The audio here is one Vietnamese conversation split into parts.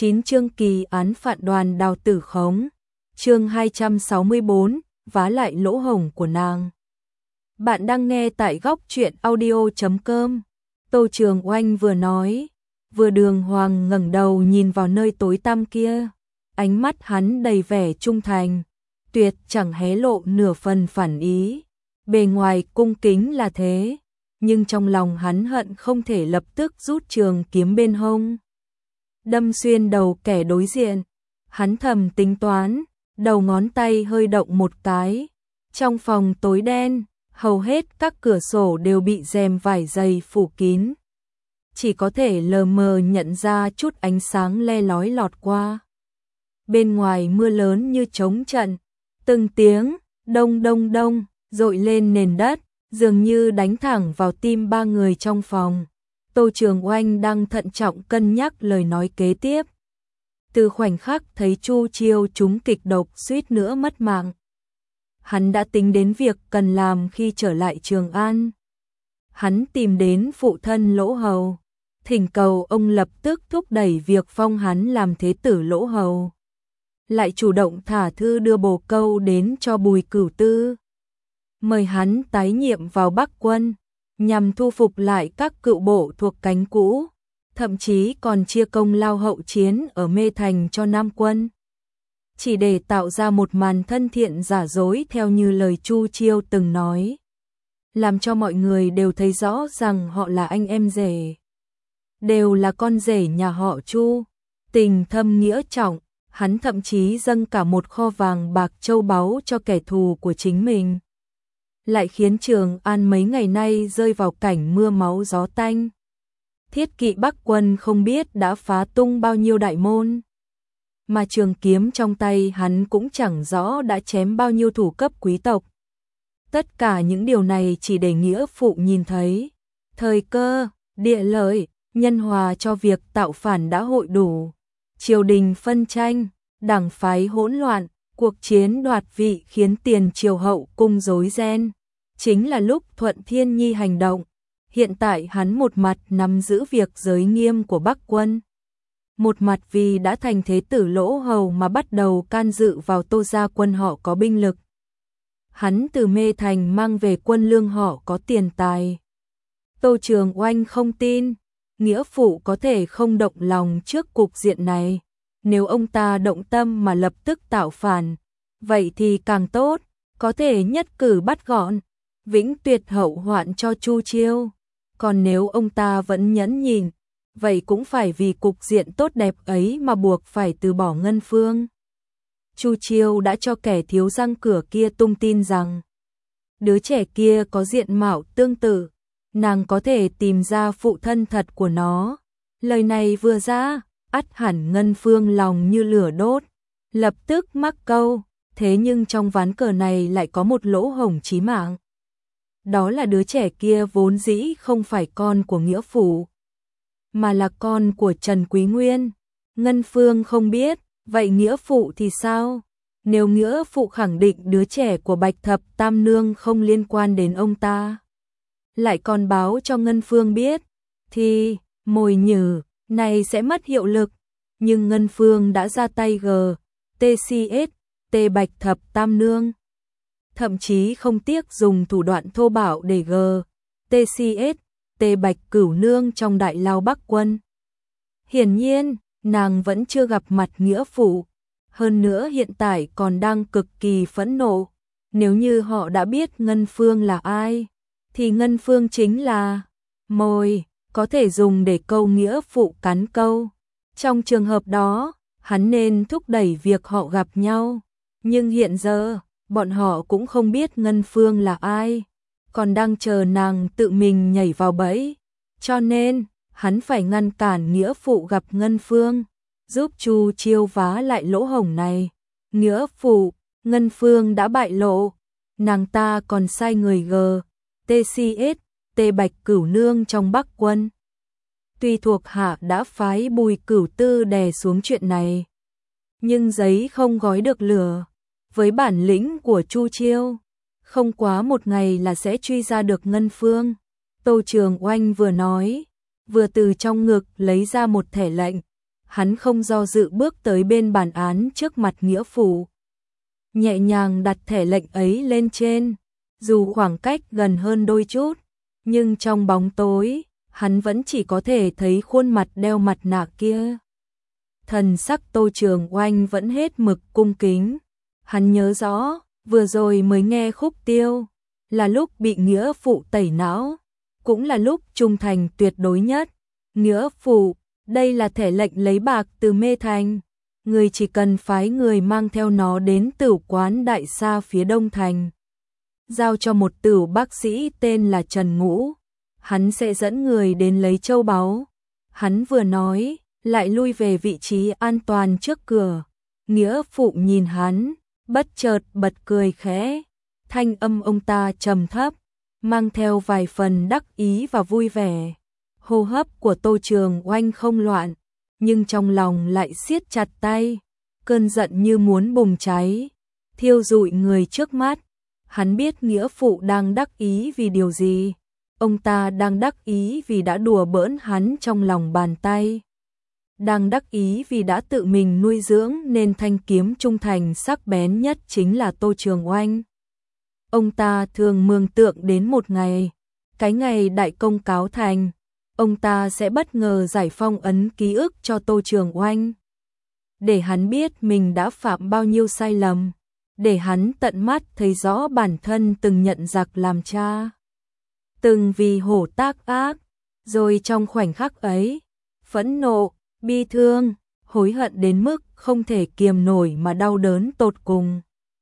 9 chương kỳ án phạt Đoàn Đào tử khống. Chương 264, vá lại lỗ hổng của nàng. Bạn đang nghe tại góc truyện audio.com. Tô Trường Oanh vừa nói, vừa đường hoàng ngẩng đầu nhìn vào nơi tối tăm kia. Ánh mắt hắn đầy vẻ trung thành, tuyệt chẳng hé lộ nửa phần phản ý. Bề ngoài cung kính là thế, nhưng trong lòng hắn hận không thể lập tức rút trường kiếm bên hông, đâm xuyên đầu kẻ đối diện. Hắn thầm tính toán, đầu ngón tay hơi động một cái. Trong phòng tối đen, hầu hết các cửa sổ đều bị rèm vải dày phủ kín. Chỉ có thể lờ mờ nhận ra chút ánh sáng le lói lọt qua. Bên ngoài mưa lớn như trống trận, từng tiếng đông đông đông dội lên nền đất, dường như đánh thẳng vào tim ba người trong phòng. Tô Trường Oanh đang thận trọng cân nhắc lời nói kế tiếp. Từ khoảnh khắc thấy Chu Chiêu trúng kịch độc suýt nữa mất mạng, hắn đã tính đến việc cần làm khi trở lại Trường An. Hắn tìm đến phụ thân Lỗ Hầu, thỉnh cầu ông lập tức thúc đẩy việc phong hắn làm thế tử Lỗ Hầu. Lại chủ động thả thư đưa bồ câu đến cho Bùi Cửu Tư, mời hắn tái nhiệm vào Bắc quân, nhằm thu phục lại các cựu bộ thuộc cánh cũ, thậm chí còn chia công lao hậu chiến ở Mê Thành cho Nam quân. Chỉ để tạo ra một màn thân thiện giả dối theo như lời Chu Chiêu từng nói, làm cho mọi người đều thấy rõ rằng họ là anh em rể, đều là con rể nhà họ Chu, tình thâm nghĩa trọng. Hắn thậm chí dâng cả một kho vàng bạc châu báu cho kẻ thù của chính mình, lại khiến Trường An mấy ngày nay rơi vào cảnh mưa máu gió tanh. Thiết kỵ Bắc quân không biết đã phá tung bao nhiêu đại môn, mà trường kiếm trong tay hắn cũng chẳng rõ đã chém bao nhiêu thủ cấp quý tộc. Tất cả những điều này chỉ để nghĩa phụ nhìn thấy. Thời cơ, địa lợi, nhân hòa cho việc tạo phản đã hội đủ. Triều đình phân tranh, đảng phái hỗn loạn, cuộc chiến đoạt vị khiến tiền triều hậu cung rối ren. Chính là lúc Thuận Thiên Nhi hành động. Hiện tại hắn một mặt nắm giữ việc giới nghiêm của Bắc quân, một mặt vì đã thành thế tử Lỗ Hầu mà bắt đầu can dự vào Tô gia quân họ có binh lực. Hắn từ Mê Thành mang về quân lương họ có tiền tài. Tô Trường Oanh không tin nghĩa phụ có thể không động lòng trước cục diện này. Nếu ông ta động tâm mà lập tức tạo phản, vậy thì càng tốt, có thể nhất cử bắt gọn, vĩnh tuyệt hậu hoạn cho Chu Chiêu. Còn nếu ông ta vẫn nhẫn nhịn, vậy cũng phải vì cục diện tốt đẹp ấy mà buộc phải từ bỏ Ngân Phương. Chu Chiêu đã cho kẻ thiếu răng cửa kia tung tin rằng đứa trẻ kia có diện mạo tương tự, nàng có thể tìm ra phụ thân thật của nó. Lời này vừa ra, ắt hẳn Ngân Phương lòng như lửa đốt, lập tức mắc câu. Thế nhưng trong ván cờ này lại có một lỗ hổng chí mạng. Đó là đứa trẻ kia vốn dĩ không phải con của nghĩa phụ, mà là con của Trần Quý Nguyên. Ngân Phương không biết, vậy nghĩa phụ thì sao? Nếu nghĩa phụ khẳng định đứa trẻ của Bạch Thập Tam Nương không liên quan đến ông ta, lại còn báo cho Ngân Phương biết, thì mồi nhử này sẽ mất hiệu lực. Nhưng Ngân Phương đã ra tay TCS, Bạch Thập Tam Nương, thậm chí không tiếc dùng thủ đoạn thô bạo để TCS, Bạch Cửu Nương trong đại lao Bắc quân. Hiển nhiên, nàng vẫn chưa gặp mặt nghĩa phụ, hơn nữa hiện tại còn đang cực kỳ phẫn nộ. Nếu như họ đã biết Ngân Phương là ai, thì Ngân Phương chính là mồi có thể dùng để câu nghĩa phụ cắn câu. Trong trường hợp đó, hắn nên thúc đẩy việc họ gặp nhau. Nhưng hiện giờ, bọn họ cũng không biết Ngân Phương là ai, còn đang chờ nàng tự mình nhảy vào bẫy. Cho nên, hắn phải ngăn cản nghĩa phụ gặp Ngân Phương, giúp Chu Chiêu vá lại lỗ hổng này. Nghĩa phụ, Ngân Phương đã bại lộ, nàng ta còn sai người TCS, Bạch Cửu Nương trong Bắc quân. Tuy thuộc hạ đã phái Bùi Cửu Tư đè xuống chuyện này, nhưng giấy không gói được lửa. Với bản lĩnh của Chu Chiêu, không quá một ngày là sẽ truy ra được Ngân Phương. Tô Trường Oanh vừa nói, vừa từ trong ngực lấy ra một thẻ lệnh. hắn không do dự bước tới bên bản án trước mặt nghĩa phụ. Nhẹ nhàng đặt thẻ lệnh ấy lên trên, dù khoảng cách gần hơn đôi chút, nhưng trong bóng tối, hắn vẫn chỉ có thể thấy khuôn mặt đeo mặt nạ kia. Thần sắc Tô Trường Oanh vẫn hết mực cung kính. Hắn nhớ rõ, vừa rồi mới nghe khúc tiêu, là lúc bị nghĩa phụ tẩy não, cũng là lúc trung thành tuyệt đối nhất. Nghĩa phụ, đây là thẻ lệnh lấy bạc từ Mê Thành. Người chỉ cần phái người mang theo nó đến tửu quán Đại Sa phía Đông Thành. Giao cho một tửu bác sĩ tên là Trần Ngũ. Hắn sẽ dẫn người đến lấy châu báu. Hắn vừa nói, lại lui về vị trí an toàn trước cửa. Nghĩa phụ nhìn hắn, bất chợt bật cười khẽ. Thanh âm ông ta trầm thấp, mang theo vài phần đắc ý và vui vẻ. Hô hấp của Tô Trường Oanh không loạn, nhưng trong lòng lại siết chặt tay. Cơn giận như muốn bùng cháy, thiêu rụi người trước mắt. Hắn biết nghĩa phụ đang đắc ý vì điều gì. Ông ta đang đắc ý vì đã đùa bỡn hắn trong lòng bàn tay. Đang đắc ý vì đã tự mình nuôi dưỡng nên thanh kiếm trung thành sắc bén nhất chính là Tô Trường Oanh. Ông ta thường mường tượng đến một ngày, cái ngày đại công cáo thành, ông ta sẽ bất ngờ giải phong ấn ký ức cho Tô Trường Oanh. Để hắn biết mình đã phạm bao nhiêu sai lầm, để hắn tận mắt thấy rõ bản thân từng nhận giặc làm cha, từng vì hổ tác ác, rồi trong khoảnh khắc ấy, phẫn nộ, bi thương, hối hận đến mức không thể kiềm nổi mà đau đớn tột cùng.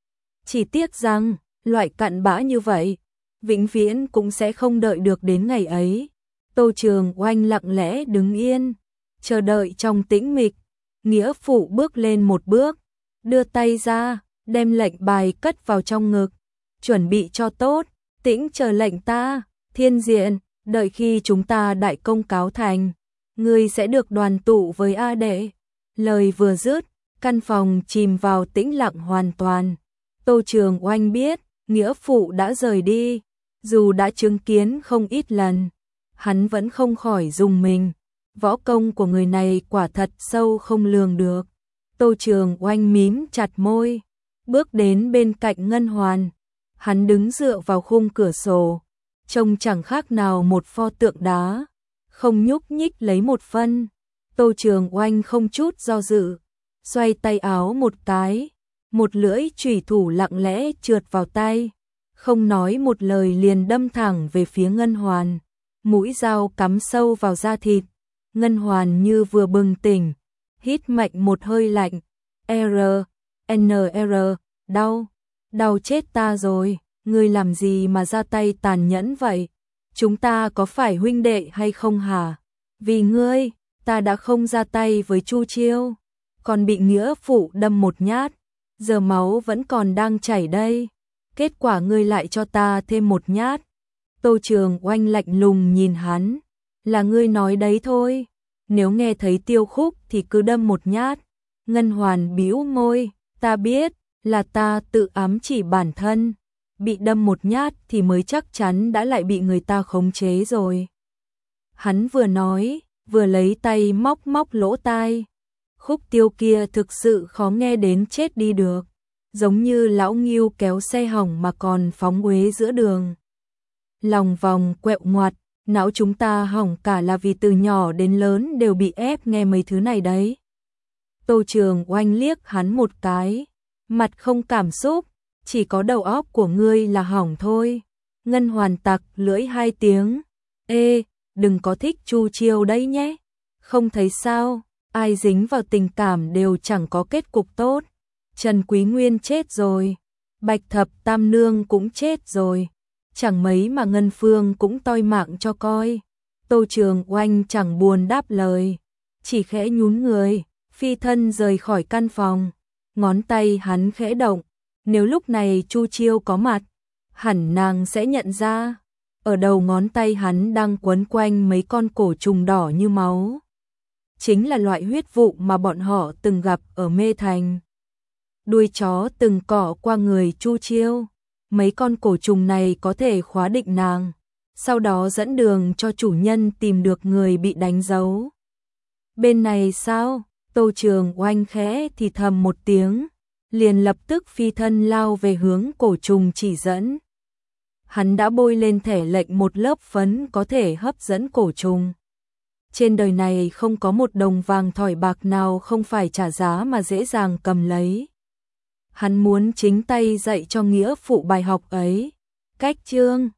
Chỉ tiếc rằng, loại cặn bã như vậy, vĩnh viễn cũng sẽ không đợi được đến ngày ấy. Tô Trường Oanh lặng lẽ đứng yên, chờ đợi trong tĩnh mịch. Nghĩa phụ bước lên một bước, đưa tay ra, đem lệnh bài cất vào trong ngực, chuẩn bị cho tốt, tĩnh chờ lệnh ta. Thiên Diện, đợi khi chúng ta đại công cáo thành, ngươi sẽ được đoàn tụ với A Đệ. Lời vừa dứt, căn phòng chìm vào tĩnh lặng hoàn toàn. Tô Trường Oanh biết, nghĩa phụ đã rời đi, dù đã chứng kiến không ít lần, hắn vẫn không khỏi rùng mình. Võ công của người này quả thật sâu không lường được. Tô Trường Oanh mím chặt môi, bước đến bên cạnh Ngân Hoàn. Hắn đứng dựa vào khung cửa sổ, trông chẳng khác nào một pho tượng đá, không nhúc nhích lấy một phân. Tô Trường Oanh không chút do dự, xoay tay áo một cái, một lưỡi chủy thủ lặng lẽ trượt vào tay, không nói một lời liền đâm thẳng về phía Ngân Hoàn. Mũi dao cắm sâu vào da thịt. Ngân Hoàn như vừa bừng tỉnh, hít mạnh một hơi lạnh. NR, đau chết ta rồi, ngươi làm gì mà ra tay tàn nhẫn vậy? Chúng ta có phải huynh đệ hay không hả? Vì ngươi, ta đã không ra tay với Chu Chiêu, còn bị nghĩa phụ đâm một nhát, giờ máu vẫn còn đang chảy đây. Kết quả ngươi lại cho ta thêm một nhát. Tô Trường Oanh lạnh lùng nhìn hắn. Là ngươi nói đấy thôi, nếu nghe thấy Tiêu Khúc thì cứ đâm một nhát. Ngân Hoàn bĩu môi, ta biết, là ta tự ám chỉ bản thân, bị đâm một nhát thì mới chắc chắn đã lại bị người ta khống chế rồi. Hắn vừa nói, vừa lấy tay móc lỗ tai. Khúc Tiêu kia thực sự khó nghe đến chết đi được, giống như lão nghiêu kéo xe hỏng mà còn phóng uế giữa đường. Lòng vòng quẹo ngoặt, não chúng ta hỏng cả là vì từ nhỏ đến lớn đều bị ép nghe mấy thứ này đấy. Tô Trường Oanh liếc hắn một cái, mặt không cảm xúc, chỉ có đầu óc của ngươi là hỏng thôi. Ngân Hoàn tặc lưỡi hai tiếng, ê, đừng có thích Chu Chiêu đấy nhé. Không thấy sao, ai dính vào tình cảm đều chẳng có kết cục tốt. Trần Quý Nguyên chết rồi, Bạch Thập Tam Nương cũng chết rồi, chẳng mấy mà Ngân Phương cũng toi mạng cho coi. Tô Trường Oanh chẳng buồn đáp lời, chỉ khẽ nhún người, phi thân rời khỏi căn phòng. Ngón tay hắn khẽ động, nếu lúc này Chu Chiêu có mặt, hẳn nàng sẽ nhận ra. Ở đầu ngón tay hắn đang quấn quanh mấy con cổ trùng đỏ như máu. Chính là loại huyết vụ mà bọn họ từng gặp ở Mê Thành. Đuôi chó từng cọ qua người Chu Chiêu. Mấy con cổ trùng này có thể khóa định nàng, sau đó dẫn đường cho chủ nhân tìm được người bị đánh dấu. Bên này sao? Tô Trường Oanh khẽ thì thầm một tiếng, liền lập tức phi thân lao về hướng cổ trùng chỉ dẫn. Hắn đã bôi lên thẻ lệnh một lớp phấn có thể hấp dẫn cổ trùng. Trên đời này không có một đồng vàng thỏi bạc nào không phải trả giá mà dễ dàng cầm lấy. Hắn muốn chính tay dạy cho nghĩa phụ bài học ấy. Cách chương